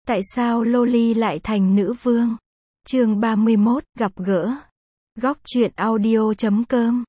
Tại sao Loli lại thành nữ vương? Chương 31, gặp gỡ. Góc truyện audio.com.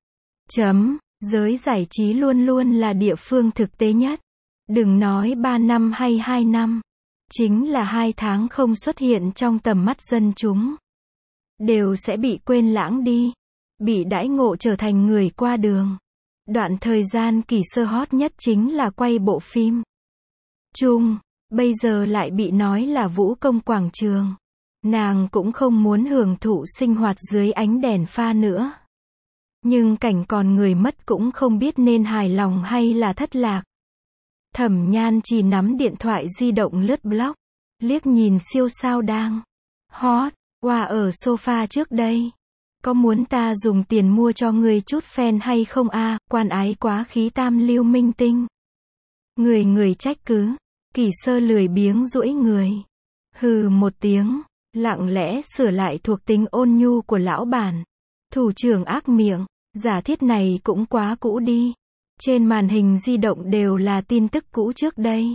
Giới giải trí luôn luôn là địa phương thực tế nhất. Đừng nói 3 năm hay 2 năm. Chính là 2 tháng không xuất hiện trong tầm mắt dân chúng. Đều sẽ bị quên lãng đi. Bị đãi ngộ trở thành người qua đường. Đoạn thời gian Kỳ Sơ hot nhất chính là quay bộ phim chung. Bây giờ lại bị nói là vũ công quảng trường. Nàng cũng không muốn hưởng thụ sinh hoạt dưới ánh đèn pha nữa. Nhưng cảnh còn người mất cũng không biết nên hài lòng hay là thất lạc. Thẩm Nhan chỉ nắm điện thoại di động lướt blog, liếc nhìn siêu sao đang hot qua ở sofa trước đây. Có muốn ta dùng tiền mua cho ngươi chút fan hay không a? Quan ái quá khí tam lưu minh tinh. Người trách cứ. Kỳ Sơ lười biếng duỗi người. Hừ một tiếng, lặng lẽ sửa lại thuộc tính ôn nhu của lão bản. Thủ trưởng ác miệng, giả thiết này cũng quá cũ đi. Trên màn hình di động đều là tin tức cũ trước đây.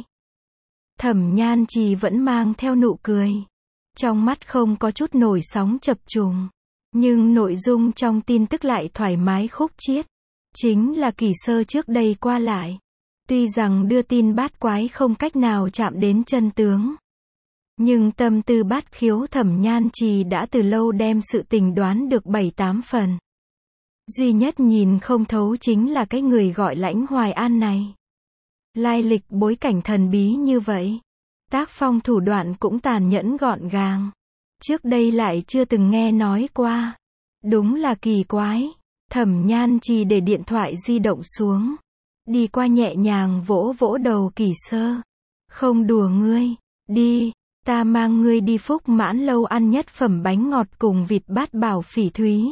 Thẩm Nhan chỉ vẫn mang theo nụ cười. Trong mắt không có chút nổi sóng chập trùng. Nhưng nội dung trong tin tức lại thoải mái khúc chiết. Chính là Kỳ Sơ trước đây qua lại. Tuy rằng đưa tin bát quái không cách nào chạm đến chân tướng. Nhưng tâm tư bát khiếu Thẩm Nhan chỉ đã từ lâu đem sự tình đoán được 7-8 phần. Duy nhất nhìn không thấu chính là cái người gọi Lãnh Hoài An này. Lai lịch bối cảnh thần bí như vậy. Tác phong thủ đoạn cũng tàn nhẫn gọn gàng. Trước đây lại chưa từng nghe nói qua. Đúng là kỳ quái. Thẩm Nhan chỉ để điện thoại di động xuống. Đi qua nhẹ nhàng vỗ vỗ đầu Kỳ Sơ. Không đùa ngươi. Đi, ta mang ngươi đi Phúc Mãn Lâu ăn nhất phẩm bánh ngọt cùng vịt bát bảo phỉ thúy.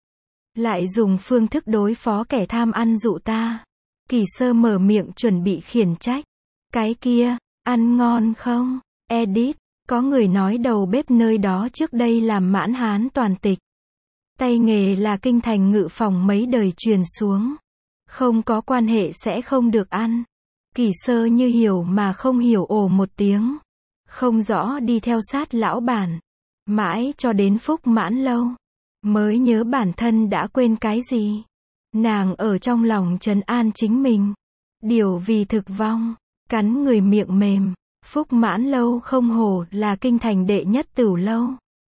Lại dùng phương thức đối phó kẻ tham ăn dụ ta. Kỳ Sơ mở miệng chuẩn bị khiển trách. Cái kia, ăn ngon không? Edit, có người nói đầu bếp nơi đó trước đây làm mãn hán toàn tịch. Tay nghề là kinh thành ngự phòng mấy đời truyền xuống. Không có quan hệ sẽ không được ăn. Kỳ Sơ như hiểu mà không hiểu ồ một tiếng. Không rõ đi theo sát lão bản. Mãi cho đến Phúc Mãn Lâu. Mới nhớ bản thân đã quên cái gì. Nàng ở trong lòng trấn an chính mình. Điều vì thực vong. Cắn người miệng mềm. Phúc Mãn Lâu không hổ là kinh thành đệ nhất tửu lâu.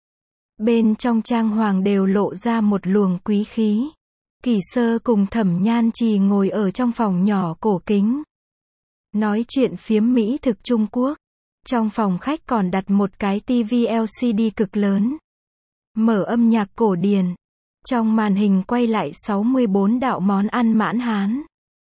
Bên trong trang hoàng đều lộ ra một luồng quý khí. Kỳ Sơ cùng Thẩm Nhan chỉ ngồi ở trong phòng nhỏ cổ kính. Nói chuyện phiếm mỹ thực Trung Quốc. Trong phòng khách còn đặt một cái tivi LCD cực lớn. Mở âm nhạc cổ điển. Trong màn hình quay lại 64 đạo món ăn mãn hán.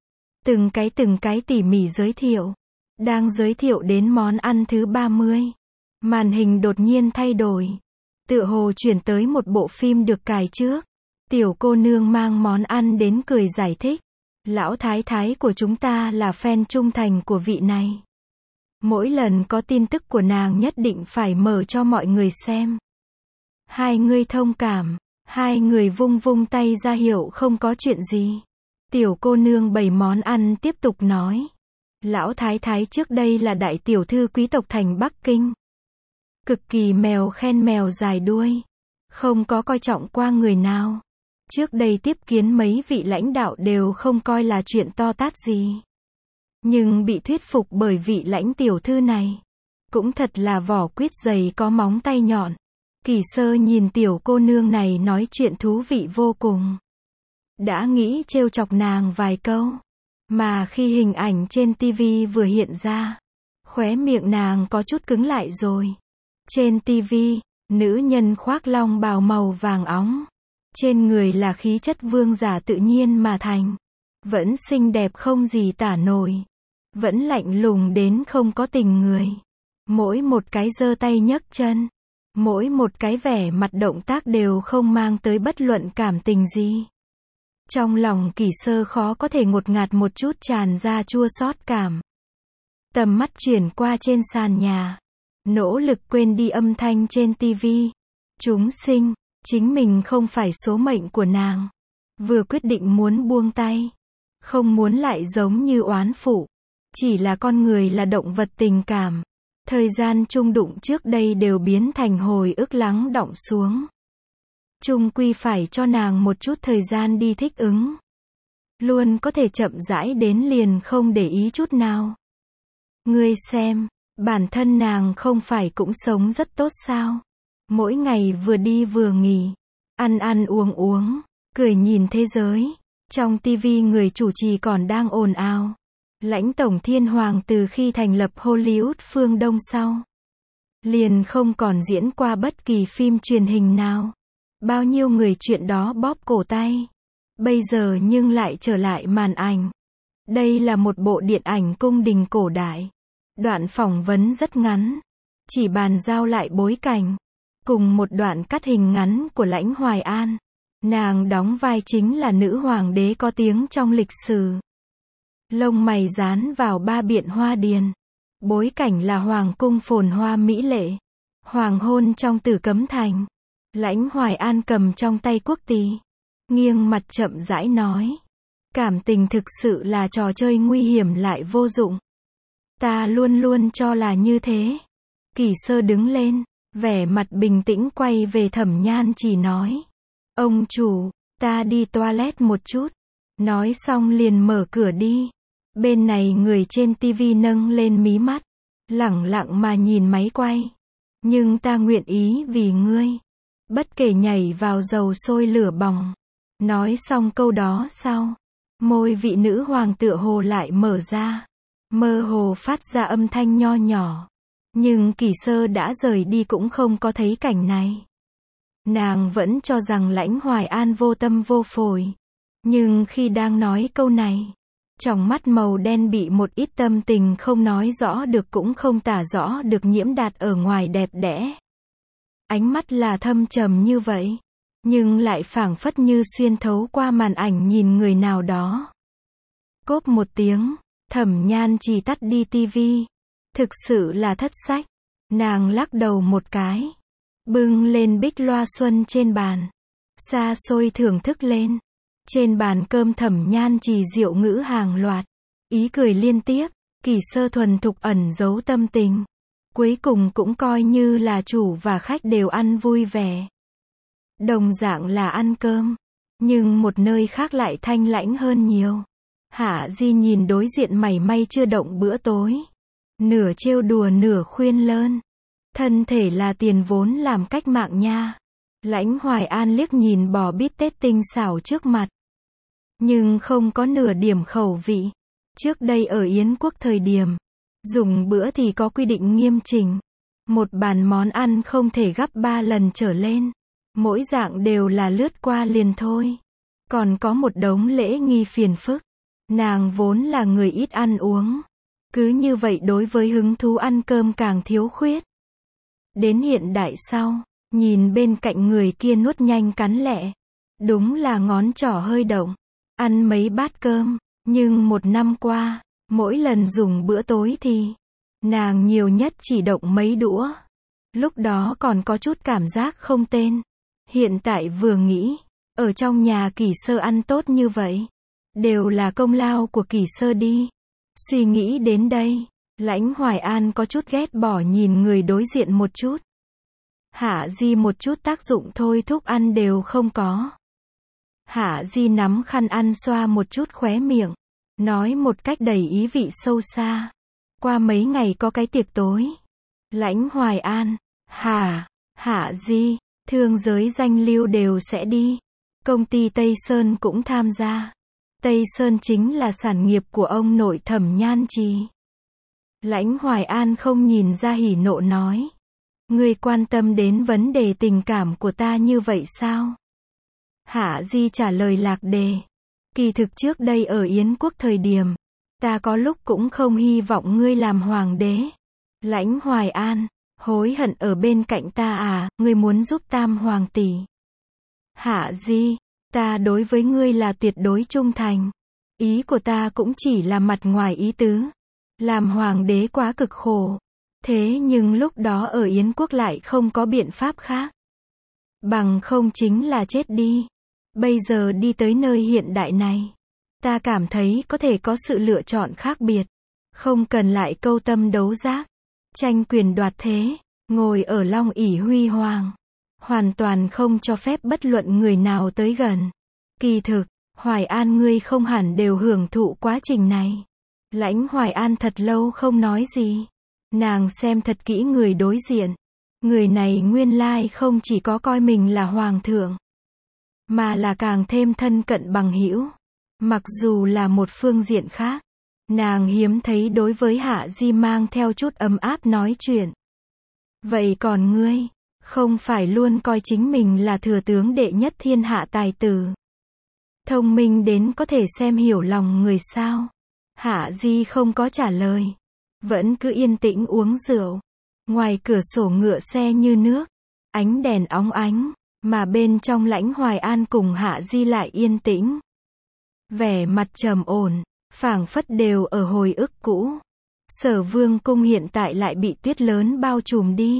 Từng cái tỉ mỉ giới thiệu. Đang giới thiệu đến món ăn thứ 30. Màn hình đột nhiên thay đổi. Tựa hồ chuyển tới một bộ phim được cài trước. Tiểu cô nương mang món ăn đến cười giải thích. Lão thái thái của chúng ta là fan trung thành của vị này. Mỗi lần có tin tức của nàng nhất định phải mở cho mọi người xem. Hai người thông cảm. Hai người vung vung tay ra hiệu không có chuyện gì. Tiểu cô nương bày món ăn tiếp tục nói. Lão thái thái trước đây là đại tiểu thư quý tộc thành Bắc Kinh. Cực kỳ mèo khen mèo dài đuôi. Không có coi trọng qua người nào. Trước đây tiếp kiến mấy vị lãnh đạo đều không coi là chuyện to tát gì. Nhưng bị thuyết phục bởi vị lãnh tiểu thư này. Cũng thật là vỏ quýt dày có móng tay nhọn. Kỳ Sơ nhìn tiểu cô nương này nói chuyện thú vị vô cùng. Đã nghĩ trêu chọc nàng vài câu. Mà khi hình ảnh trên tivi vừa hiện ra. Khóe miệng nàng có chút cứng lại rồi. Trên tivi, nữ nhân khoác long bào màu vàng óng. Trên người là khí chất vương giả tự nhiên mà thành. Vẫn xinh đẹp không gì tả nổi. Vẫn lạnh lùng đến không có tình người. Mỗi một cái giơ tay nhấc chân. Mỗi một cái vẻ mặt động tác đều không mang tới bất luận cảm tình gì. Trong lòng Kỳ Sơ khó có thể ngột ngạt một chút tràn ra chua xót cảm. Tầm mắt chuyển qua trên sàn nhà. Nỗ lực quên đi âm thanh trên tivi. Chúng sinh. Chính mình không phải số mệnh của nàng. Vừa quyết định muốn buông tay. Không muốn lại giống như oán phụ. Chỉ là con người là động vật tình cảm. Thời gian chung đụng trước đây đều biến thành hồi ức lắng đọng xuống. Chung quy phải cho nàng một chút thời gian đi thích ứng. Luôn có thể chậm rãi đến liền không để ý chút nào. Ngươi xem, bản thân nàng không phải cũng sống rất tốt sao? Mỗi ngày vừa đi vừa nghỉ, ăn ăn uống uống, cười nhìn thế giới. Trong tivi người chủ trì còn đang ồn ào. Lãnh Tổng Thiên Hoàng từ khi thành lập Hollywood phương Đông sau, liền không còn diễn qua bất kỳ phim truyền hình nào. Bao nhiêu người chuyện đó bóp cổ tay. Bây giờ nhưng lại trở lại màn ảnh. Đây là một bộ điện ảnh cung đình cổ đại. Đoạn phỏng vấn rất ngắn, chỉ bàn giao lại bối cảnh, cùng một đoạn cắt hình ngắn của Lãnh Hoài An. Nàng đóng vai chính là nữ hoàng đế có tiếng trong lịch sử. Lông mày dán vào ba biện hoa điền. Bối cảnh là hoàng cung phồn hoa mỹ lệ. Hoàng hôn trong Tử Cấm Thành. Lãnh Hoài An cầm trong tay quốc tỷ, nghiêng mặt chậm rãi nói. Cảm tình thực sự là trò chơi nguy hiểm lại vô dụng. Ta luôn luôn cho là như thế. Kỷ Sơ đứng lên, vẻ mặt bình tĩnh quay về Thẩm Nhan chỉ nói. Ông chủ, ta đi toilet một chút. Nói xong liền mở cửa đi. Bên này người trên tivi nâng lên mí mắt, lẳng lặng mà nhìn máy quay. Nhưng ta nguyện ý vì ngươi, bất kể nhảy vào dầu sôi lửa bỏng. Nói xong câu đó sau, môi vị nữ hoàng tựa hồ lại mở ra, mơ hồ phát ra âm thanh nho nhỏ. Nhưng Kỷ Sơ đã rời đi cũng không có thấy cảnh này. Nàng vẫn cho rằng Lãnh Hoài An vô tâm vô phổi. Nhưng khi đang nói câu này, trong mắt màu đen bị một ít tâm tình không nói rõ được cũng không tả rõ được nhiễm đạt ở ngoài đẹp đẽ. Ánh mắt là thâm trầm như vậy, nhưng lại phảng phất như xuyên thấu qua màn ảnh nhìn người nào đó. Cốp một tiếng, Thẩm Nhan chỉ tắt đi tivi. Thực sự là thất sách. Nàng lắc đầu một cái, bưng lên bích loa xuân trên bàn, xa xôi thưởng thức lên. Trên bàn cơm Thẩm Nhan chỉ rượu ngữ hàng loạt, ý cười liên tiếp. Kỷ Sơ thuần thục ẩn giấu tâm tình. Cuối cùng cũng coi như là chủ và khách đều ăn vui vẻ. Đồng dạng là ăn cơm, nhưng một nơi khác lại thanh lãnh hơn nhiều. Hạ Di nhìn đối diện mảy may chưa động bữa tối, nửa trêu đùa nửa khuyên lơn. Thân thể là tiền vốn làm cách mạng nha. Lãnh Hoài An liếc nhìn bò bít tết tinh xảo trước mặt, nhưng không có nửa điểm khẩu vị. Trước đây ở Yến Quốc thời điểm, dùng bữa thì có quy định nghiêm chỉnh. Một bàn món ăn không thể gấp 3 lần trở lên. Mỗi dạng đều là lướt qua liền thôi. Còn có một đống lễ nghi phiền phức. Nàng vốn là người ít ăn uống. Cứ như vậy đối với hứng thú ăn cơm càng thiếu khuyết. Đến hiện đại sau, nhìn bên cạnh người kia nuốt nhanh cắn lẹ. Đúng là ngón trỏ hơi động. Ăn mấy bát cơm. Nhưng một năm qua, mỗi lần dùng bữa tối thì nàng nhiều nhất chỉ động mấy đũa. Lúc đó còn có chút cảm giác không tên. Hiện tại vừa nghĩ, ở trong nhà Kỷ Sơ ăn tốt như vậy, đều là công lao của Kỷ Sơ đi. Suy nghĩ đến đây, Lãnh Hoài An có chút ghét bỏ nhìn người đối diện một chút. Hạ Di một chút tác dụng thôi thúc ăn đều không có. Hạ Di nắm khăn ăn xoa một chút khóe miệng, nói một cách đầy ý vị sâu xa. Qua mấy ngày có cái tiệc tối. Lãnh Hoài An, Hạ Di, thương giới danh lưu đều sẽ đi. Công ty Tây Sơn cũng tham gia. Tây Sơn chính là sản nghiệp của ông nội Thẩm Nhan Trì. Lãnh Hoài An không nhìn ra hỉ nộ nói. Ngươi quan tâm đến vấn đề tình cảm của ta như vậy sao? Hạ Di trả lời lạc đề. Kỳ thực trước đây ở Yến Quốc thời điểm, ta có lúc cũng không hy vọng ngươi làm hoàng đế. Lãnh Hoài An, hối hận ở bên cạnh ta à, ngươi muốn giúp Tam Hoàng tỷ. Hạ Di, ta đối với ngươi là tuyệt đối trung thành. Ý của ta cũng chỉ là mặt ngoài ý tứ. Làm hoàng đế quá cực khổ. Thế nhưng lúc đó ở Yến Quốc lại không có biện pháp khác. Bằng không chính là chết đi. Bây giờ đi tới nơi hiện đại này, ta cảm thấy có thể có sự lựa chọn khác biệt. Không cần lại câu tâm đấu giác. tranh quyền đoạt thế, ngồi ở long ỷ huy hoàng. Hoàn toàn không cho phép bất luận người nào tới gần. Kỳ thực, Hoài An ngươi không hẳn đều hưởng thụ quá trình này. Lãnh Hoài An thật lâu không nói gì. Nàng xem thật kỹ người đối diện. Người này nguyên lai không chỉ có coi mình là hoàng thượng, mà là càng thêm thân cận bằng hữu. Mặc dù là một phương diện khác, nàng hiếm thấy đối với Hạ Di mang theo chút ấm áp nói chuyện. Vậy còn ngươi, không phải luôn coi chính mình là thừa tướng đệ nhất thiên hạ tài tử, thông minh đến có thể xem hiểu lòng người sao? Hạ Di không có trả lời, vẫn cứ yên tĩnh uống rượu. Ngoài cửa sổ ngựa xe như nước, ánh đèn óng ánh, mà bên trong Lãnh Hoài An cùng Hạ Di lại yên tĩnh. Vẻ mặt trầm ổn, phảng phất đều ở hồi ức cũ. Sở Vương cung hiện tại lại bị tuyết lớn bao trùm đi.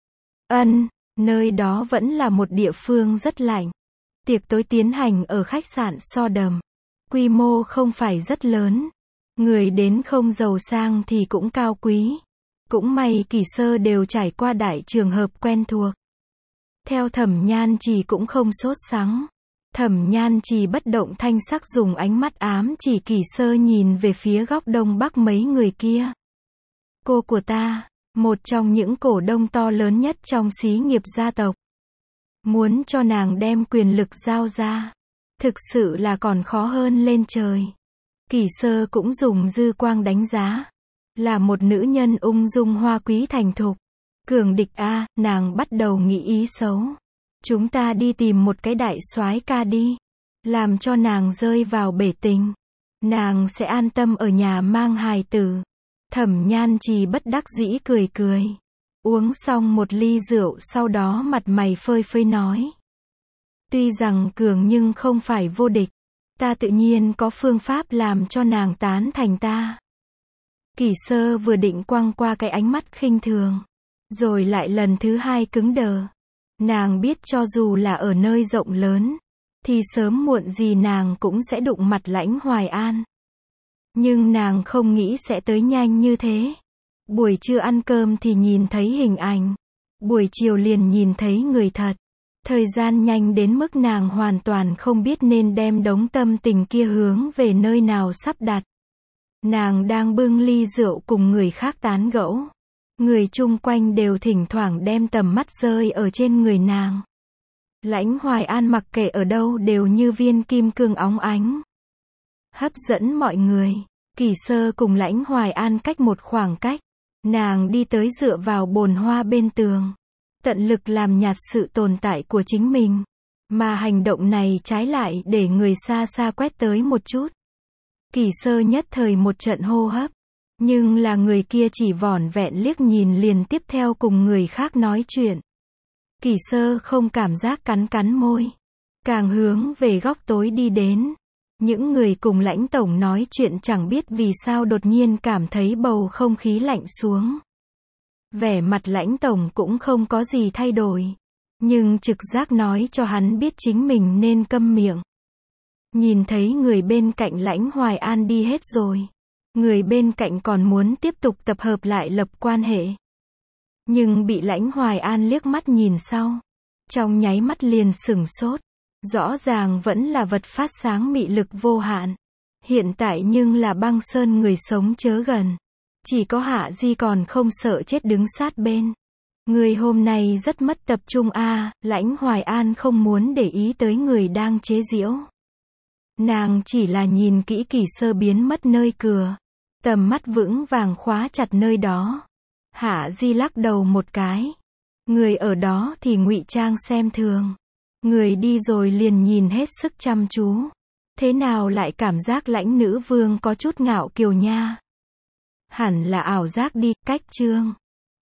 Nơi đó vẫn là một địa phương rất lạnh. Tiệc tối tiến hành ở khách sạn So Đầm. Quy mô không phải rất lớn. Người đến không giàu sang thì cũng cao quý. Cũng may Kỳ Sơ đều trải qua đại trường hợp quen thuộc. Theo Thẩm Nhan Trì cũng không sốt sắng. Thẩm Nhan Trì bất động thanh sắc dùng ánh mắt ám chỉ Kỳ Sơ nhìn về phía góc đông bắc mấy người kia. Cô của ta, một trong những cổ đông to lớn nhất trong xí nghiệp gia tộc. Muốn cho nàng đem quyền lực giao ra, thực sự là còn khó hơn lên trời. Kỳ Sơ cũng dùng dư quang đánh giá. Là một nữ nhân ung dung hoa quý thành thục. Cường địch a, nàng bắt đầu nghĩ ý xấu. Chúng ta đi tìm một cái đại soái ca đi. Làm cho nàng rơi vào bể tình. Nàng sẽ an tâm ở nhà mang hài tử. Thẩm Nhan Trì bất đắc dĩ cười cười. Uống xong một ly rượu sau đó mặt mày phơi phới nói. Tuy rằng cường nhưng không phải vô địch. Ta tự nhiên có phương pháp làm cho nàng tán thành ta. Kỳ Sơ vừa định quăng qua cái ánh mắt khinh thường. Rồi lại lần thứ hai cứng đờ. Nàng biết cho dù là ở nơi rộng lớn, thì sớm muộn gì nàng cũng sẽ đụng mặt Lãnh Hoài An. Nhưng nàng không nghĩ sẽ tới nhanh như thế. Buổi trưa ăn cơm thì nhìn thấy hình ảnh. Buổi chiều liền nhìn thấy người thật. Thời gian nhanh đến mức nàng hoàn toàn không biết nên đem đống tâm tình kia hướng về nơi nào sắp đặt. Nàng đang bưng ly rượu cùng người khác tán gẫu. Người chung quanh đều thỉnh thoảng đem tầm mắt rơi ở trên người nàng. Lãnh Hoài An mặc kệ ở đâu đều như viên kim cương óng ánh. Hấp dẫn mọi người. Kỳ Sơ cùng Lãnh Hoài An cách một khoảng cách. Nàng đi tới dựa vào bồn hoa bên tường. Tận lực làm nhạt sự tồn tại của chính mình. Mà hành động này trái lại để người xa xa quét tới một chút. Kỳ Sơ nhất thời một trận hô hấp. Nhưng là người kia chỉ vỏn vẹn liếc nhìn liền tiếp theo cùng người khác nói chuyện. Kỳ Sơ không cảm giác cắn cắn môi. Càng hướng về góc tối đi đến. Những người cùng Lãnh tổng nói chuyện chẳng biết vì sao đột nhiên cảm thấy bầu không khí lạnh xuống. Vẻ mặt Lãnh tổng cũng không có gì thay đổi. Nhưng trực giác nói cho hắn biết chính mình nên câm miệng. Nhìn thấy người bên cạnh Lãnh Hoài An đi hết rồi. Người bên cạnh còn muốn tiếp tục tập hợp lại lập quan hệ. Nhưng bị Lãnh Hoài An liếc mắt nhìn sau. Trong nháy mắt liền sửng sốt. Rõ ràng vẫn là vật phát sáng mị lực vô hạn. Hiện tại nhưng là băng sơn người sống chớ gần. Chỉ có Hạ Di còn không sợ chết đứng sát bên. Người hôm nay rất mất tập trung a. Lãnh Hoài An không muốn để ý tới người đang chế giễu. Nàng chỉ là nhìn kỹ Kỳ Sơ biến mất nơi cửa. Tầm mắt vững vàng khóa chặt nơi đó. Hạ Di lắc đầu một cái. Người ở đó thì ngụy trang xem thường. Người đi rồi liền nhìn hết sức chăm chú. Thế nào lại cảm giác Lãnh nữ vương có chút ngạo kiều nha. Hẳn là ảo giác đi, cách chương.